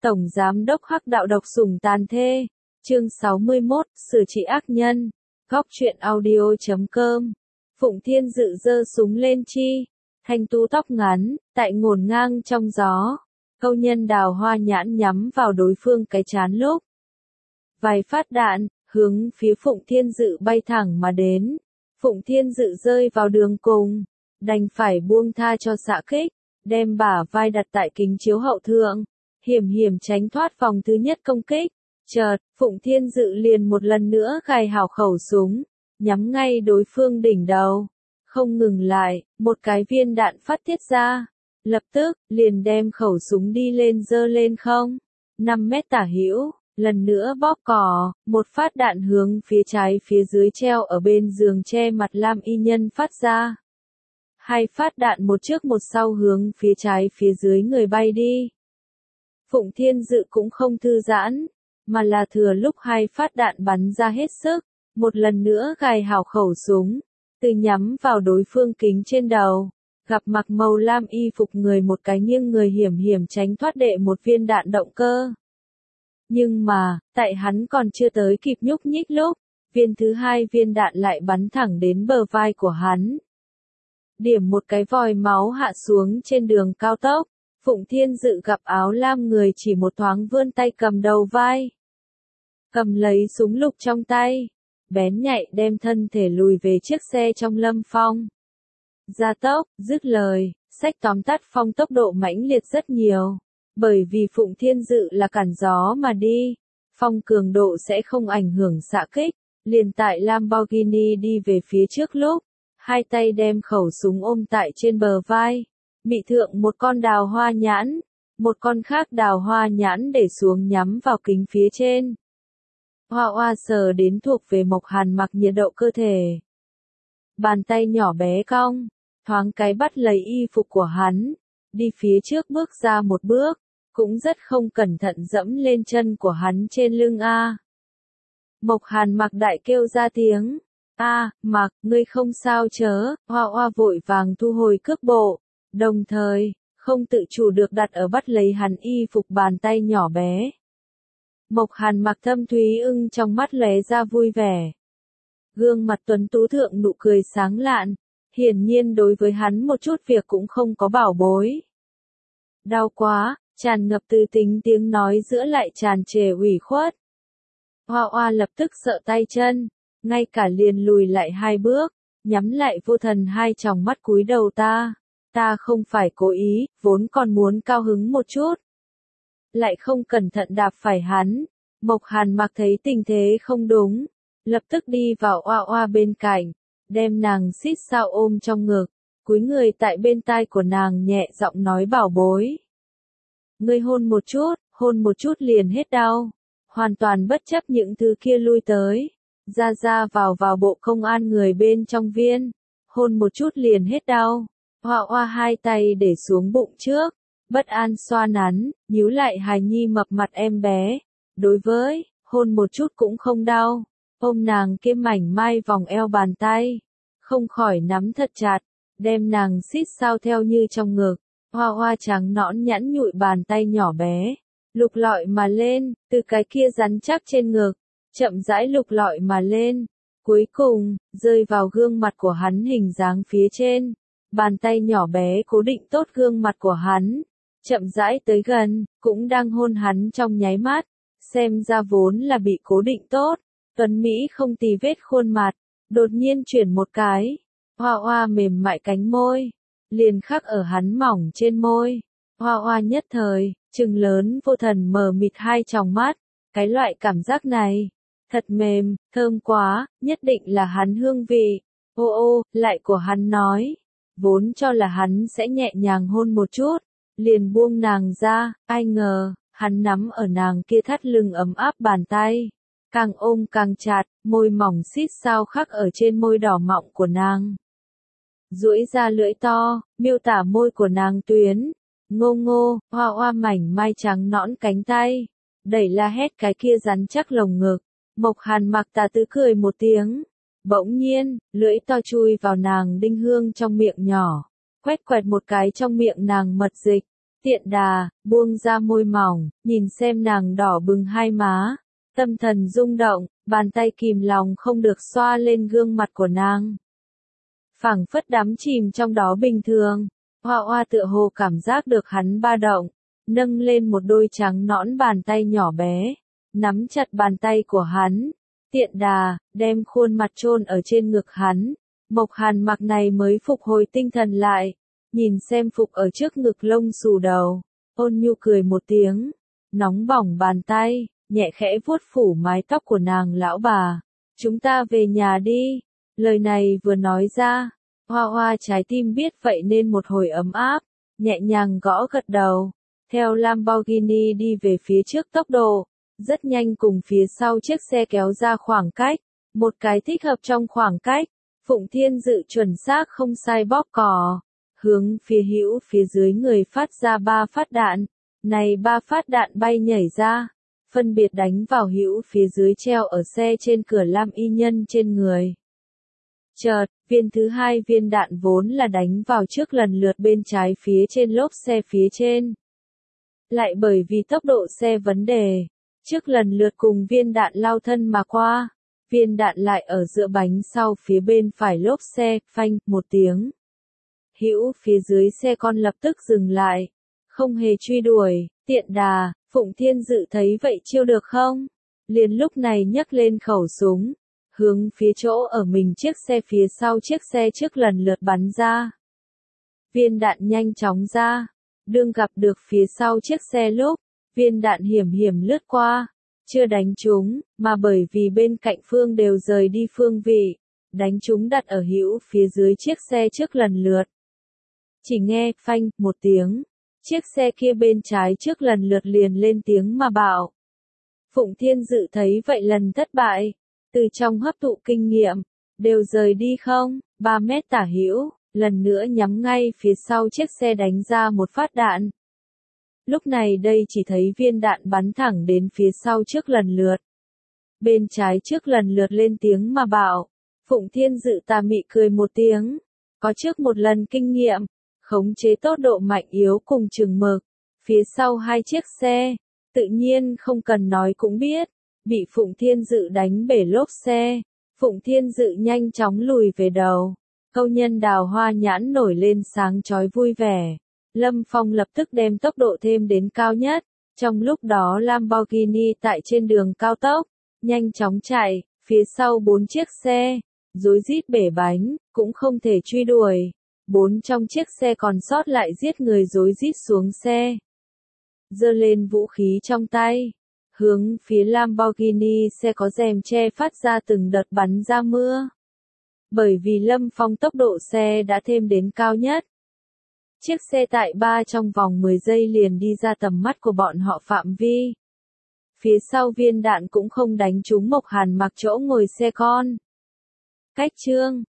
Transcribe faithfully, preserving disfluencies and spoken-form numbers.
Tổng Giám đốc Hắc Đạo độc sủng tàn thê. Chương sáu mươi mốt, Xử trị ác nhân. Góc truyện audio chấm com. Phụng Thiên Dự giơ súng lên chi. Thanh tú tóc ngắn, tại ngổn ngang trong gió. Câu nhân đào hoa nhãn nhắm vào đối phương cái chán lúc. Vài phát đạn, hướng phía Phụng Thiên Dự bay thẳng mà đến. Phụng Thiên Dự rơi vào đường cùng. Đành phải buông tha cho xạ kích. Đem bả vai đặt tại kính chiếu hậu thượng. Hiểm hiểm tránh thoát vòng thứ nhất công kích. Chợt, Phụng Thiên Dự liền một lần nữa gài hảo khẩu súng, nhắm ngay đối phương đỉnh đầu. Không ngừng lại, một cái viên đạn phát tiết ra. Lập tức, liền đem khẩu súng đi lên giơ lên không. năm mét tả hữu, lần nữa bóp cò, một phát đạn hướng phía trái phía dưới treo ở bên giường che mặt lam y nhân phát ra. Hai phát đạn một trước một sau hướng phía trái phía dưới người bay đi. Phụng Thiên Dự cũng không thư giãn, mà là thừa lúc hai phát đạn bắn ra hết sức, một lần nữa gài hảo khẩu súng, từ nhắm vào đối phương kính trên đầu, gặp mặc màu lam y phục người một cái nghiêng người hiểm hiểm tránh thoát đệ một viên đạn động cơ. Nhưng mà, tại hắn còn chưa tới kịp nhúc nhích lúc, viên thứ hai viên đạn lại bắn thẳng đến bờ vai của hắn. Điểm một cái vòi máu hạ xuống trên đường cao tốc. Phụng Thiên Dự gặp áo lam người chỉ một thoáng vươn tay cầm đầu vai. Cầm lấy súng lục trong tay. Bén nhạy đem thân thể lùi về chiếc xe trong Lâm Phong. Gia tốc, dứt lời, sách tóm tắt Phong tốc độ mãnh liệt rất nhiều. Bởi vì Phụng Thiên Dự là cản gió mà đi. Phong cường độ sẽ không ảnh hưởng xạ kích. Liền tại Lamborghini đi về phía trước lúc. Hai tay đem khẩu súng ôm tại trên bờ vai. Mị thượng một con đào hoa nhãn, một con khác đào hoa nhãn để xuống nhắm vào kính phía trên. Hoa hoa sờ đến thuộc về Mộc Hàn Mặc nhiệt độ cơ thể. Bàn tay nhỏ bé cong, thoáng cái bắt lấy y phục của hắn, đi phía trước bước ra một bước, cũng rất không cẩn thận dẫm lên chân của hắn trên lưng A. Mộc Hàn Mặc đại kêu ra tiếng, A, Mặc, ngươi không sao chớ, hoa hoa vội vàng thu hồi cước bộ. Đồng thời, không tự chủ được đặt ở bắt lấy hắn y phục bàn tay nhỏ bé. Mộc Hàn Mặc thâm thúy ưng trong mắt lóe ra vui vẻ. Gương mặt tuấn tú thượng nụ cười sáng lạn, hiển nhiên đối với hắn một chút việc cũng không có bảo bối. Đau quá, tràn ngập từ tính tiếng nói giữa lại tràn trề ủy khuất. Hoa Hoa lập tức sợ tay chân, ngay cả liền lùi lại hai bước, nhắm lại vô thần hai tròng mắt cúi đầu ta. Ta không phải cố ý, vốn còn muốn cao hứng một chút. Lại không cẩn thận đạp phải hắn. Mộc Hàn Mặc thấy tình thế không đúng. Lập tức đi vào Oa Oa bên cạnh. Đem nàng xít sao ôm trong ngực. Cúi người tại bên tai của nàng nhẹ giọng nói bảo bối. Ngươi hôn một chút, hôn một chút liền hết đau. Hoàn toàn bất chấp những thứ kia lui tới. Ra ra vào vào bộ công an người bên trong viên. Hôn một chút liền hết đau. Hoa Hoa hai tay để xuống bụng trước, bất an xoa nắn, nhíu lại hài nhi mập mặt em bé. Đối với, hôn một chút cũng không đau, ôm nàng kia mảnh mai vòng eo bàn tay, không khỏi nắm thật chặt, đem nàng xít sao theo như trong ngực. Hoa Hoa trắng nõn nhẵn nhụi bàn tay nhỏ bé, lục lọi mà lên, từ cái kia rắn chắc trên ngực, chậm rãi lục lọi mà lên, cuối cùng, rơi vào gương mặt của hắn hình dáng phía trên. Bàn tay nhỏ bé cố định tốt gương mặt của hắn, chậm rãi tới gần, cũng đang hôn hắn trong nháy mắt, xem ra vốn là bị cố định tốt, tuấn Mỹ không tì vết khuôn mặt, đột nhiên chuyển một cái, Hoa Hoa mềm mại cánh môi, liền khắc ở hắn mỏng trên môi, Hoa Hoa nhất thời, trừng lớn vô thần mờ mịt hai tròng mắt, cái loại cảm giác này, thật mềm, thơm quá, nhất định là hắn hương vị, ô ô, lại của hắn nói. Vốn cho là hắn sẽ nhẹ nhàng hôn một chút, liền buông nàng ra, ai ngờ, hắn nắm ở nàng kia thắt lưng ấm áp bàn tay, càng ôm càng chặt, môi mỏng xít sao khắc ở trên môi đỏ mọng của nàng. Duỗi ra lưỡi to, miêu tả môi của nàng tuyến, ngô ngô, hoa hoa mảnh mai trắng nõn cánh tay, đẩy la hét cái kia rắn chắc lồng ngực, Mộc Hàn Mặc tà tứ cười một tiếng. Bỗng nhiên, lưỡi to chui vào nàng đinh hương trong miệng nhỏ, quét quẹt một cái trong miệng nàng mật dịch, Tiện đà, buông ra môi mỏng, nhìn xem nàng đỏ bừng hai má. Tâm thần rung động, bàn tay kìm lòng không được xoa lên gương mặt của nàng. Phảng phất đắm chìm trong đó bình thường. Hoa Hoa tựa hồ cảm giác được hắn ba động, nâng lên một đôi trắng nõn bàn tay nhỏ bé, nắm chặt bàn tay của hắn. Tiện đà, đem khuôn mặt chôn ở trên ngực hắn. Mộc Hàn Mặc này mới phục hồi tinh thần lại, nhìn xem phục ở trước ngực lông xù đầu, ôn nhu cười một tiếng, nóng bỏng bàn tay, nhẹ khẽ vuốt phủ mái tóc của nàng. Lão bà, chúng ta về nhà đi. Lời này vừa nói ra, Hoa Hoa trái tim biết vậy nên một hồi ấm áp, nhẹ nhàng gõ gật đầu, theo Lamborghini đi về phía trước tốc độ, rất nhanh cùng phía sau chiếc xe kéo ra khoảng cách, một cái thích hợp trong khoảng cách, Phụng Thiên Dự chuẩn xác không sai bóp cò, hướng phía hữu phía dưới người phát ra ba phát đạn, này ba phát đạn bay nhảy ra, phân biệt đánh vào hữu phía dưới treo ở xe trên cửa lam y nhân trên người. Chợt, viên thứ hai viên đạn vốn là đánh vào trước lần lượt bên trái phía trên lốp xe phía trên. Lại bởi vì tốc độ xe vấn đề, trước lần lượt cùng viên đạn lao thân mà qua, viên đạn lại ở giữa bánh sau phía bên phải lốp xe, phanh, một tiếng. Hữu phía dưới xe con lập tức dừng lại, không hề truy đuổi, tiện đà, Phụng Thiên Dự thấy vậy chiêu được không? Liền lúc này nhấc lên khẩu súng, hướng phía chỗ ở mình chiếc xe phía sau chiếc xe trước lần lượt bắn ra. Viên đạn nhanh chóng ra, đương gặp được phía sau chiếc xe lúc, viên đạn hiểm hiểm lướt qua, chưa đánh trúng, mà bởi vì bên cạnh phương đều rời đi phương vị, đánh trúng đặt ở hữu phía dưới chiếc xe trước lần lượt. Chỉ nghe, phanh, một tiếng, chiếc xe kia bên trái trước lần lượt liền lên tiếng mà bảo. Phụng Thiên Dự thấy vậy lần thất bại, từ trong hấp thụ kinh nghiệm, đều rời đi không, ba mét tả hữu, lần nữa nhắm ngay phía sau chiếc xe đánh ra một phát đạn. Lúc này đây chỉ thấy viên đạn bắn thẳng đến phía sau trước lần lượt. Bên trái trước lần lượt lên tiếng mà bảo, Phụng Thiên Dự tà mị cười một tiếng, có trước một lần kinh nghiệm, khống chế tốt độ mạnh yếu cùng chừng mực, phía sau hai chiếc xe, tự nhiên không cần nói cũng biết, bị Phụng Thiên Dự đánh bể lốp xe, Phụng Thiên Dự nhanh chóng lùi về đầu, câu nhân đào hoa nhãn nổi lên sáng chói vui vẻ. Lâm Phong lập tức đem tốc độ thêm đến cao nhất, trong lúc đó Lamborghini tại trên đường cao tốc, nhanh chóng chạy, phía sau bốn chiếc xe, rối rít bể bánh, cũng không thể truy đuổi, bốn trong chiếc xe còn sót lại giết người rối rít xuống xe. Giơ lên vũ khí trong tay, hướng phía Lamborghini xe có rèm che phát ra từng đợt bắn ra mưa. Bởi vì Lâm Phong tốc độ xe đã thêm đến cao nhất. Chiếc xe tại ba trong vòng mười giây liền đi ra tầm mắt của bọn họ phạm vi. Phía sau viên đạn cũng không đánh trúng Mộc Hàn Mặc chỗ ngồi xe con. Cách chương